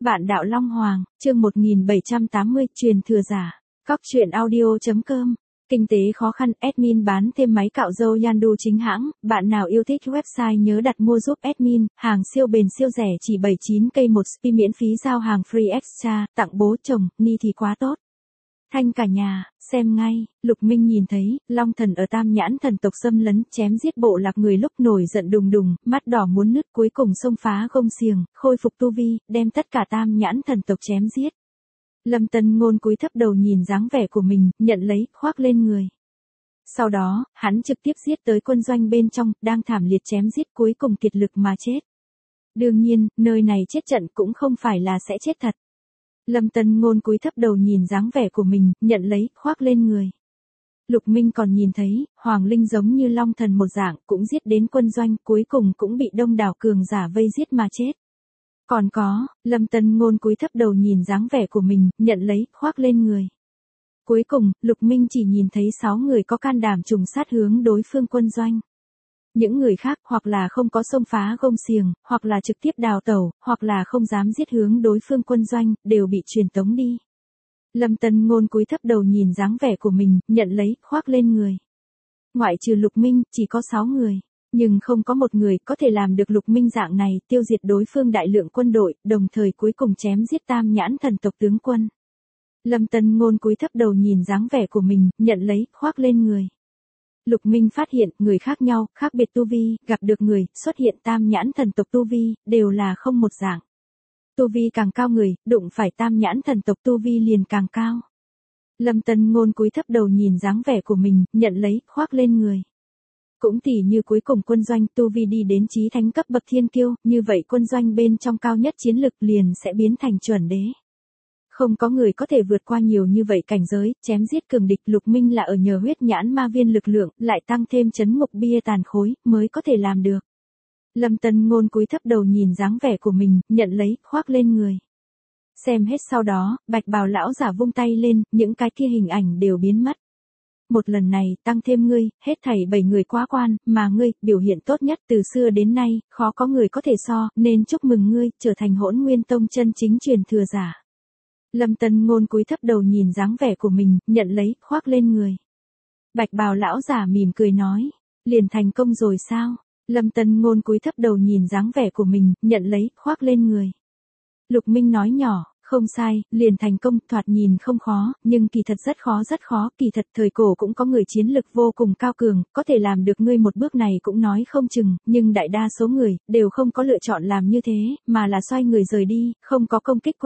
Bạn đạo Long Hoàng, chương 1780, truyền thừa giả. Cóc truyện audio.com. Kinh tế khó khăn, admin bán thêm máy cạo râu Yandu chính hãng. Bạn nào yêu thích website nhớ đặt mua giúp admin. Hàng siêu bền siêu rẻ chỉ 79k một spi, miễn phí giao hàng free extra. Tặng bố chồng, ni thì quá tốt. Thanh cả nhà, xem ngay. Lục Minh nhìn thấy Long Thần ở Tam Nhãn thần tộc xâm lấn, chém giết bộ lạc người, lúc nổi giận đùng đùng, mắt đỏ muốn nứt, cuối cùng xông phá gông xiềng, khôi phục tu vi, đem tất cả Tam Nhãn thần tộc chém giết. Lâm Tân Ngôn cúi thấp đầu nhìn dáng vẻ của mình, nhận lấy, khoác lên người. Sau đó, hắn trực tiếp giết tới quân doanh bên trong, đang thảm liệt chém giết, cuối cùng kiệt lực mà chết. Đương nhiên, nơi này chết trận cũng không phải là sẽ chết thật. Lâm Tân Ngôn cúi thấp đầu nhìn dáng vẻ của mình, nhận lấy, khoác lên người. Lục Minh còn nhìn thấy, Hoàng Linh giống như Long Thần một dạng, cũng giết đến quân doanh, cuối cùng cũng bị đông đảo cường giả vây giết mà chết. Còn có, Lâm Tân Ngôn cúi thấp đầu nhìn dáng vẻ của mình, nhận lấy, khoác lên người. Cuối cùng, Lục Minh chỉ nhìn thấy 6 người có can đảm trùng sát hướng đối phương quân doanh. Những người khác hoặc là không có xông phá gông xiềng, hoặc là trực tiếp đào tẩu, hoặc là không dám giết hướng đối phương quân doanh, đều bị truyền tống đi. Lâm Tân Ngôn cúi thấp đầu nhìn dáng vẻ của mình, nhận lấy, khoác lên người. Ngoại trừ Lục Minh, chỉ có 6 người. Nhưng không có một người có thể làm được Lục Minh dạng này, tiêu diệt đối phương đại lượng quân đội, đồng thời cuối cùng chém giết Tam Nhãn thần tộc tướng quân. Lâm Tân Ngôn cúi thấp đầu nhìn dáng vẻ của mình, nhận lấy, khoác lên người. Lục Minh phát hiện, người khác nhau, khác biệt tu vi, gặp được người, xuất hiện Tam Nhãn thần tộc tu vi, đều là không một dạng. Tu vi càng cao người, đụng phải Tam Nhãn thần tộc tu vi liền càng cao. Lâm Tân Ngôn cúi thấp đầu nhìn dáng vẻ của mình, nhận lấy, khoác lên người. Cũng tỉ như cuối cùng quân doanh tu vi đi đến chí thánh cấp bậc thiên kiêu, như vậy quân doanh bên trong cao nhất chiến lực liền sẽ biến thành chuẩn đế. Không có người có thể vượt qua nhiều như vậy cảnh giới, chém giết cường địch. Lục Minh là ở nhờ huyết nhãn ma viên lực lượng, lại tăng thêm chấn ngục bia tàn khối, mới có thể làm được. Lâm Tân Ngôn cúi thấp đầu nhìn dáng vẻ của mình, nhận lấy, khoác lên người. Xem hết sau đó, Bạch Bào lão giả vung tay lên, những cái kia hình ảnh đều biến mất. Một lần này, tăng thêm ngươi, hết thảy 7 người quá quan, mà ngươi, biểu hiện tốt nhất từ xưa đến nay, khó có người có thể so, nên chúc mừng ngươi, trở thành Hỗn Nguyên Tông chân chính truyền thừa giả. Lâm Tân Ngôn cúi thấp đầu nhìn dáng vẻ của mình, nhận lấy, khoác lên người. Bạch Bào lão giả mỉm cười nói, liền thành công rồi sao? Lâm Tân Ngôn cúi thấp đầu nhìn dáng vẻ của mình, nhận lấy, khoác lên người. Lục Minh nói nhỏ, không sai, liền thành công, thoạt nhìn không khó, nhưng kỳ thật rất khó, kỳ thật thời cổ cũng có người chiến lực vô cùng cao cường, có thể làm được ngươi một bước này cũng nói không chừng, nhưng đại đa số người, đều không có lựa chọn làm như thế, mà là xoay người rời đi, không có công kích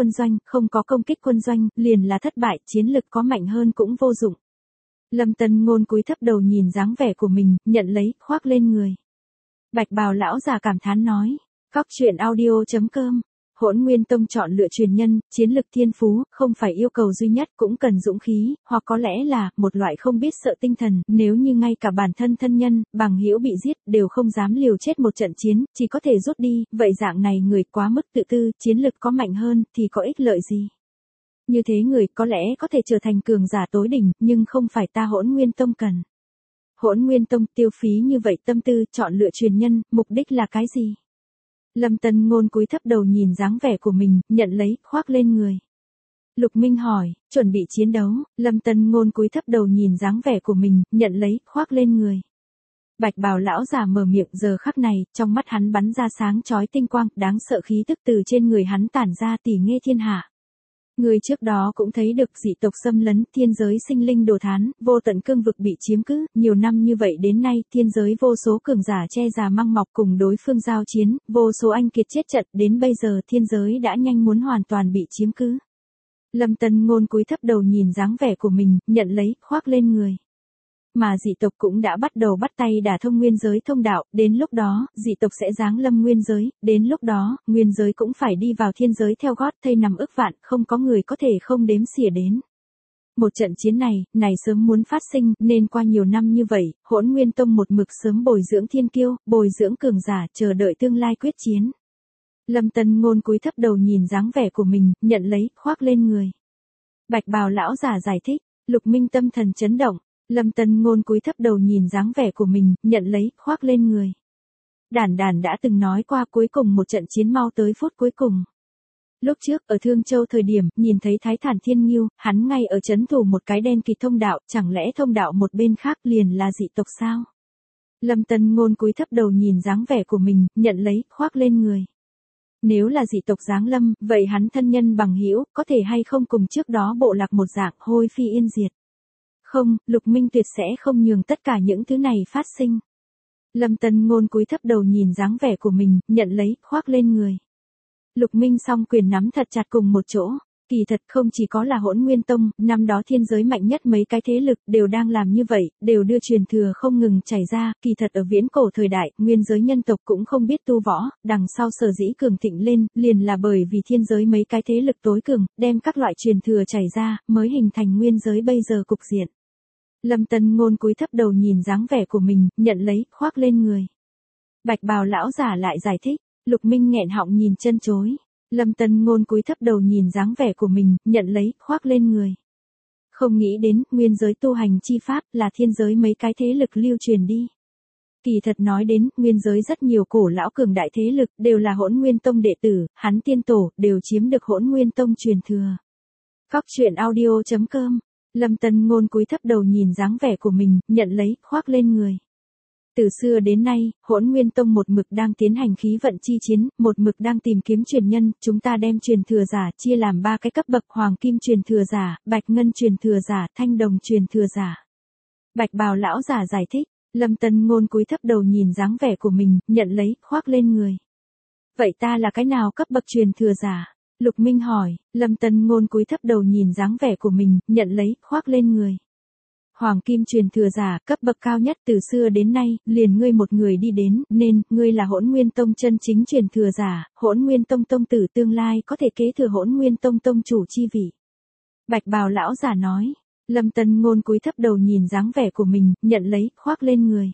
quân doanh, liền là thất bại, chiến lực có mạnh hơn cũng vô dụng. Lâm Tân Ngôn cúi thấp đầu nhìn dáng vẻ của mình, nhận lấy, khoác lên người. Bạch Bào lão già cảm thán nói, cóc truyện audio.com. Hỗn Nguyên Tông chọn lựa truyền nhân, chiến lực thiên phú, không phải yêu cầu duy nhất, cũng cần dũng khí, hoặc có lẽ là, một loại không biết sợ tinh thần, nếu như ngay cả bản thân thân nhân, bằng hữu bị giết, đều không dám liều chết một trận chiến, chỉ có thể rút đi, vậy dạng này người quá mức tự tư, chiến lực có mạnh hơn, thì có ích lợi gì? Như thế người, có lẽ có thể trở thành cường giả tối đỉnh, nhưng không phải ta Hỗn Nguyên Tông cần. Hỗn Nguyên Tông tiêu phí như vậy tâm tư, chọn lựa truyền nhân, mục đích là cái gì? Lâm Tân Ngôn cúi thấp đầu nhìn dáng vẻ của mình, nhận lấy, khoác lên người. Lục Minh hỏi, chuẩn bị chiến đấu. Lâm Tân Ngôn cúi thấp đầu nhìn dáng vẻ của mình, nhận lấy, khoác lên người. Bạch Bào lão giả mở miệng, giờ khắc này, trong mắt hắn bắn ra sáng chói tinh quang, đáng sợ khí tức từ trên người hắn tản ra, tỉ nghe thiên hạ. Người trước đó cũng thấy được dị tộc xâm lấn, thiên giới sinh linh đồ thán, vô tận cương vực bị chiếm cứ, nhiều năm như vậy đến nay, thiên giới vô số cường giả che già măng mọc cùng đối phương giao chiến, vô số anh kiệt chết trận, đến bây giờ thiên giới đã nhanh muốn hoàn toàn bị chiếm cứ. Lâm Tân Ngôn cúi thấp đầu nhìn dáng vẻ của mình, nhận lấy, khoác lên người. Mà dị tộc cũng đã bắt đầu bắt tay đả thông nguyên giới thông đạo, đến lúc đó, dị tộc sẽ giáng lâm nguyên giới, đến lúc đó, nguyên giới cũng phải đi vào thiên giới theo gót, thây nằm ức vạn, không có người có thể không đếm xỉa đến. Một trận chiến này sớm muốn phát sinh, nên qua nhiều năm như vậy, Hỗn Nguyên Tông một mực sớm bồi dưỡng thiên kiêu, bồi dưỡng cường giả, chờ đợi tương lai quyết chiến. Lâm Tân Ngôn cúi thấp đầu nhìn dáng vẻ của mình, nhận lấy, khoác lên người. Bạch Bào lão giả giải thích, Lục Minh tâm thần chấn động. Lâm Tân Ngôn cúi thấp đầu nhìn dáng vẻ của mình, nhận lấy, khoác lên người. Đản đã từng nói qua cuối cùng một trận chiến mau tới phút cuối cùng. Lúc trước ở Thương Châu thời điểm, nhìn thấy Thái Thản Thiên Ngưu, hắn ngay ở trấn thủ một cái đen kịt thông đạo, chẳng lẽ thông đạo một bên khác liền là dị tộc sao? Lâm Tân Ngôn cúi thấp đầu nhìn dáng vẻ của mình, nhận lấy, khoác lên người. Nếu là dị tộc giáng lâm, vậy hắn thân nhân bằng hữu có thể hay không cùng trước đó bộ lạc một dạng hôi phi yên diệt? Không, Lục Minh tuyệt sẽ không nhường tất cả những thứ này phát sinh. Lâm Tân Ngôn cúi thấp đầu nhìn dáng vẻ của mình, nhận lấy, khoác lên người. Lục Minh song quyền nắm thật chặt cùng một chỗ. Kỳ thật không chỉ có là Hỗn Nguyên Tông, năm đó thiên giới mạnh nhất mấy cái thế lực đều đang làm như vậy, đều đưa truyền thừa không ngừng chảy ra. Kỳ thật ở viễn cổ thời đại, nguyên giới nhân tộc cũng không biết tu võ, đằng sau sở dĩ cường thịnh lên, liền là bởi vì thiên giới mấy cái thế lực tối cường, đem các loại truyền thừa chảy ra, mới hình thành nguyên giới bây giờ cục diện. Lâm Tân Ngôn cúi thấp đầu nhìn dáng vẻ của mình, nhận lấy, khoác lên người. Bạch bào lão giả lại giải thích. Lục Minh nghẹn họng nhìn chân chối. Lâm Tân Ngôn cúi thấp đầu nhìn dáng vẻ của mình, nhận lấy, khoác lên người. Không nghĩ đến, nguyên giới tu hành chi pháp là thiên giới mấy cái thế lực lưu truyền đi. Kỳ thật nói đến, nguyên giới rất nhiều cổ lão cường đại thế lực, đều là Hỗn Nguyên Tông đệ tử, hắn tiên tổ, đều chiếm được Hỗn Nguyên Tông truyền thừa. Cóc truyện audio.com. Lâm Tân Ngôn cúi thấp đầu nhìn dáng vẻ của mình, nhận lấy, khoác lên người. Từ xưa đến nay, Hỗn Nguyên Tông một mực đang tiến hành khí vận chi chiến, một mực đang tìm kiếm truyền nhân, chúng ta đem truyền thừa giả chia làm 3 cái cấp bậc: Hoàng Kim truyền thừa giả, Bạch Ngân truyền thừa giả, Thanh Đồng truyền thừa giả. Bạch bào lão giả giải thích. Lâm Tân Ngôn cúi thấp đầu nhìn dáng vẻ của mình, nhận lấy, khoác lên người. Vậy ta là cái nào cấp bậc truyền thừa giả? Lục Minh hỏi. Lâm Tân Ngôn cúi thấp đầu nhìn dáng vẻ của mình, nhận lấy, khoác lên người. Hoàng Kim truyền thừa giả, cấp bậc cao nhất từ xưa đến nay, liền ngươi một người đi đến, nên, ngươi là Hỗn Nguyên Tông chân chính truyền thừa giả, Hỗn Nguyên Tông tông tử tương lai có thể kế thừa Hỗn Nguyên Tông tông chủ chi vị. Bạch bào lão giả nói. Lâm Tân Ngôn cúi thấp đầu nhìn dáng vẻ của mình, nhận lấy, khoác lên người.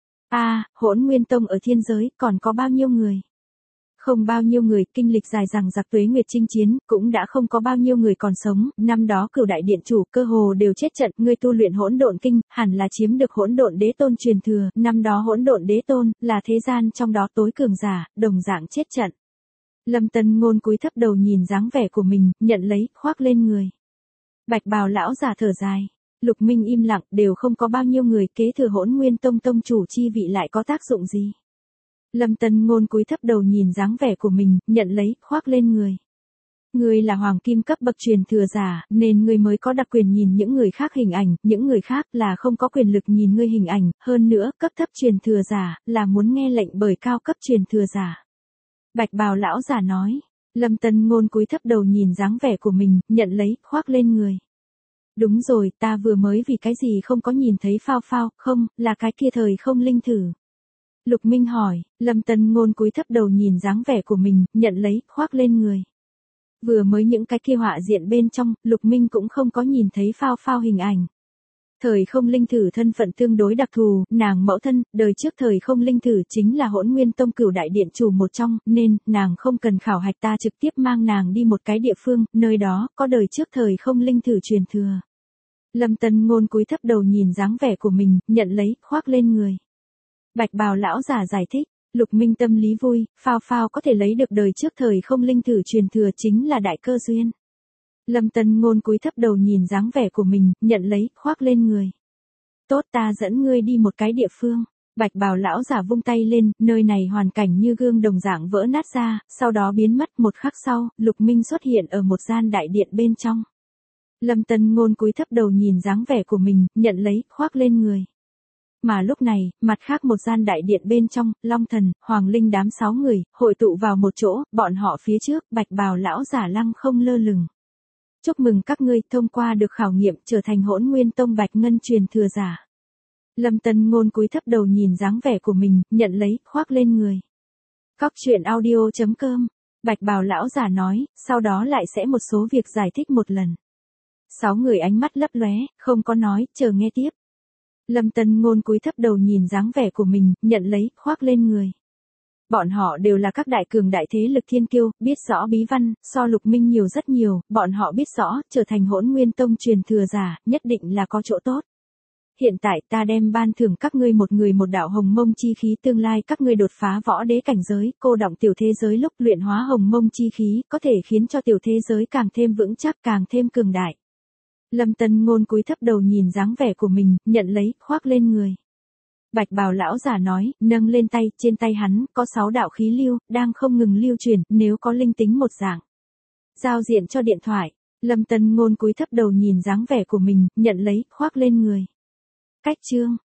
Hỗn Nguyên Tông ở thiên giới, còn có bao nhiêu người? Không bao nhiêu người, kinh lịch dài dằng dặc tuế nguyệt chinh chiến, cũng đã không có bao nhiêu người còn sống, năm đó Cửu đại điện chủ cơ hồ đều chết trận, ngươi tu luyện Hỗn Độn kinh, hẳn là chiếm được Hỗn Độn Đế Tôn truyền thừa, năm đó Hỗn Độn Đế Tôn là thế gian trong đó tối cường giả, đồng dạng chết trận. Lâm Tân Ngôn cúi thấp đầu nhìn dáng vẻ của mình, nhận lấy, khoác lên người. Bạch bào lão giả thở dài. Lục Minh im lặng, đều không có bao nhiêu người kế thừa Hỗn Nguyên Tông tông chủ chi vị lại có tác dụng gì? Lâm Tân Ngôn cúi thấp đầu nhìn dáng vẻ của mình, nhận lấy, khoác lên người. Ngươi là Hoàng Kim cấp bậc truyền thừa giả, nên ngươi mới có đặc quyền nhìn những người khác hình ảnh, những người khác là không có quyền lực nhìn ngươi hình ảnh, hơn nữa, cấp thấp truyền thừa giả, là muốn nghe lệnh bởi cao cấp truyền thừa giả. Bạch bào lão giả nói. Lâm Tân Ngôn cúi thấp đầu nhìn dáng vẻ của mình, nhận lấy, khoác lên người. Đúng rồi, ta vừa mới vì cái gì không có nhìn thấy phao phao, không, là cái kia thời không linh thử. Lục Minh hỏi. Lâm Tân Ngôn cúi thấp đầu nhìn dáng vẻ của mình, nhận lấy, khoác lên người. Vừa mới những cái kia họa diện bên trong, Lục Minh cũng không có nhìn thấy phao phao hình ảnh. Thời không linh thử thân phận tương đối đặc thù, nàng mẫu thân, đời trước thời không linh thử chính là Hỗn Nguyên Tông Cửu đại điện chủ một trong, nên, nàng không cần khảo hạch, ta trực tiếp mang nàng đi một cái địa phương, nơi đó, có đời trước thời không linh thử truyền thừa. Lâm Tân Ngôn cúi thấp đầu nhìn dáng vẻ của mình, nhận lấy, khoác lên người. Bạch bào lão giả giải thích. Lục Minh tâm lý vui, phao phao có thể lấy được đời trước thời không linh thử truyền thừa chính là đại cơ duyên. Lâm Tân Ngôn cúi thấp đầu nhìn dáng vẻ của mình, nhận lấy, khoác lên người. Tốt, ta dẫn ngươi đi một cái địa phương. Bạch bào lão giả vung tay lên, nơi này hoàn cảnh như gương đồng dạng vỡ nát ra, sau đó biến mất. Một khắc sau, Lục Minh xuất hiện ở một gian đại điện bên trong. Lâm Tân Ngôn cúi thấp đầu nhìn dáng vẻ của mình, nhận lấy, khoác lên người. Mà lúc này, mặt khác một gian đại điện bên trong, Long Thần, Hoàng Linh đám 6 người, hội tụ vào một chỗ, bọn họ phía trước, bạch bào lão giả lăng không lơ lửng. Chúc mừng các ngươi thông qua được khảo nghiệm trở thành Hỗn Nguyên Tông Bạch Ngân truyền thừa giả. Lâm Tân Ngôn cúi thấp đầu nhìn dáng vẻ của mình, nhận lấy, khoác lên người. Cóc truyện audio.com. Bạch bào lão giả nói, sau đó lại sẽ một số việc giải thích một lần. 6 người ánh mắt lấp lóe, không có nói, chờ nghe tiếp. Lâm Tân Ngôn cúi thấp đầu nhìn dáng vẻ của mình, nhận lấy, khoác lên người. Bọn họ đều là các đại cường đại thế lực thiên kiêu, biết rõ bí văn, so Lục Minh nhiều rất nhiều, bọn họ biết rõ, trở thành Hỗn Nguyên Tông truyền thừa giả, nhất định là có chỗ tốt. hiện tại ta đem ban thưởng các ngươi một người một đạo hồng mông chi khí, tương lai các ngươi đột phá võ đế cảnh giới, cô đọng tiểu thế giới lúc luyện hóa hồng mông chi khí, có thể khiến cho tiểu thế giới càng thêm vững chắc, càng thêm cường đại. Lâm Tân Ngôn cúi thấp đầu nhìn dáng vẻ của mình, nhận lấy, khoác lên người. Bạch bào lão giả nói, nâng lên tay, trên tay hắn, có 6 đạo khí lưu, đang không ngừng lưu truyền, nếu có linh tính một dạng. Giao diện cho điện thoại. Lâm Tân Ngôn cúi thấp đầu nhìn dáng vẻ của mình, nhận lấy, khoác lên người. Cách chương.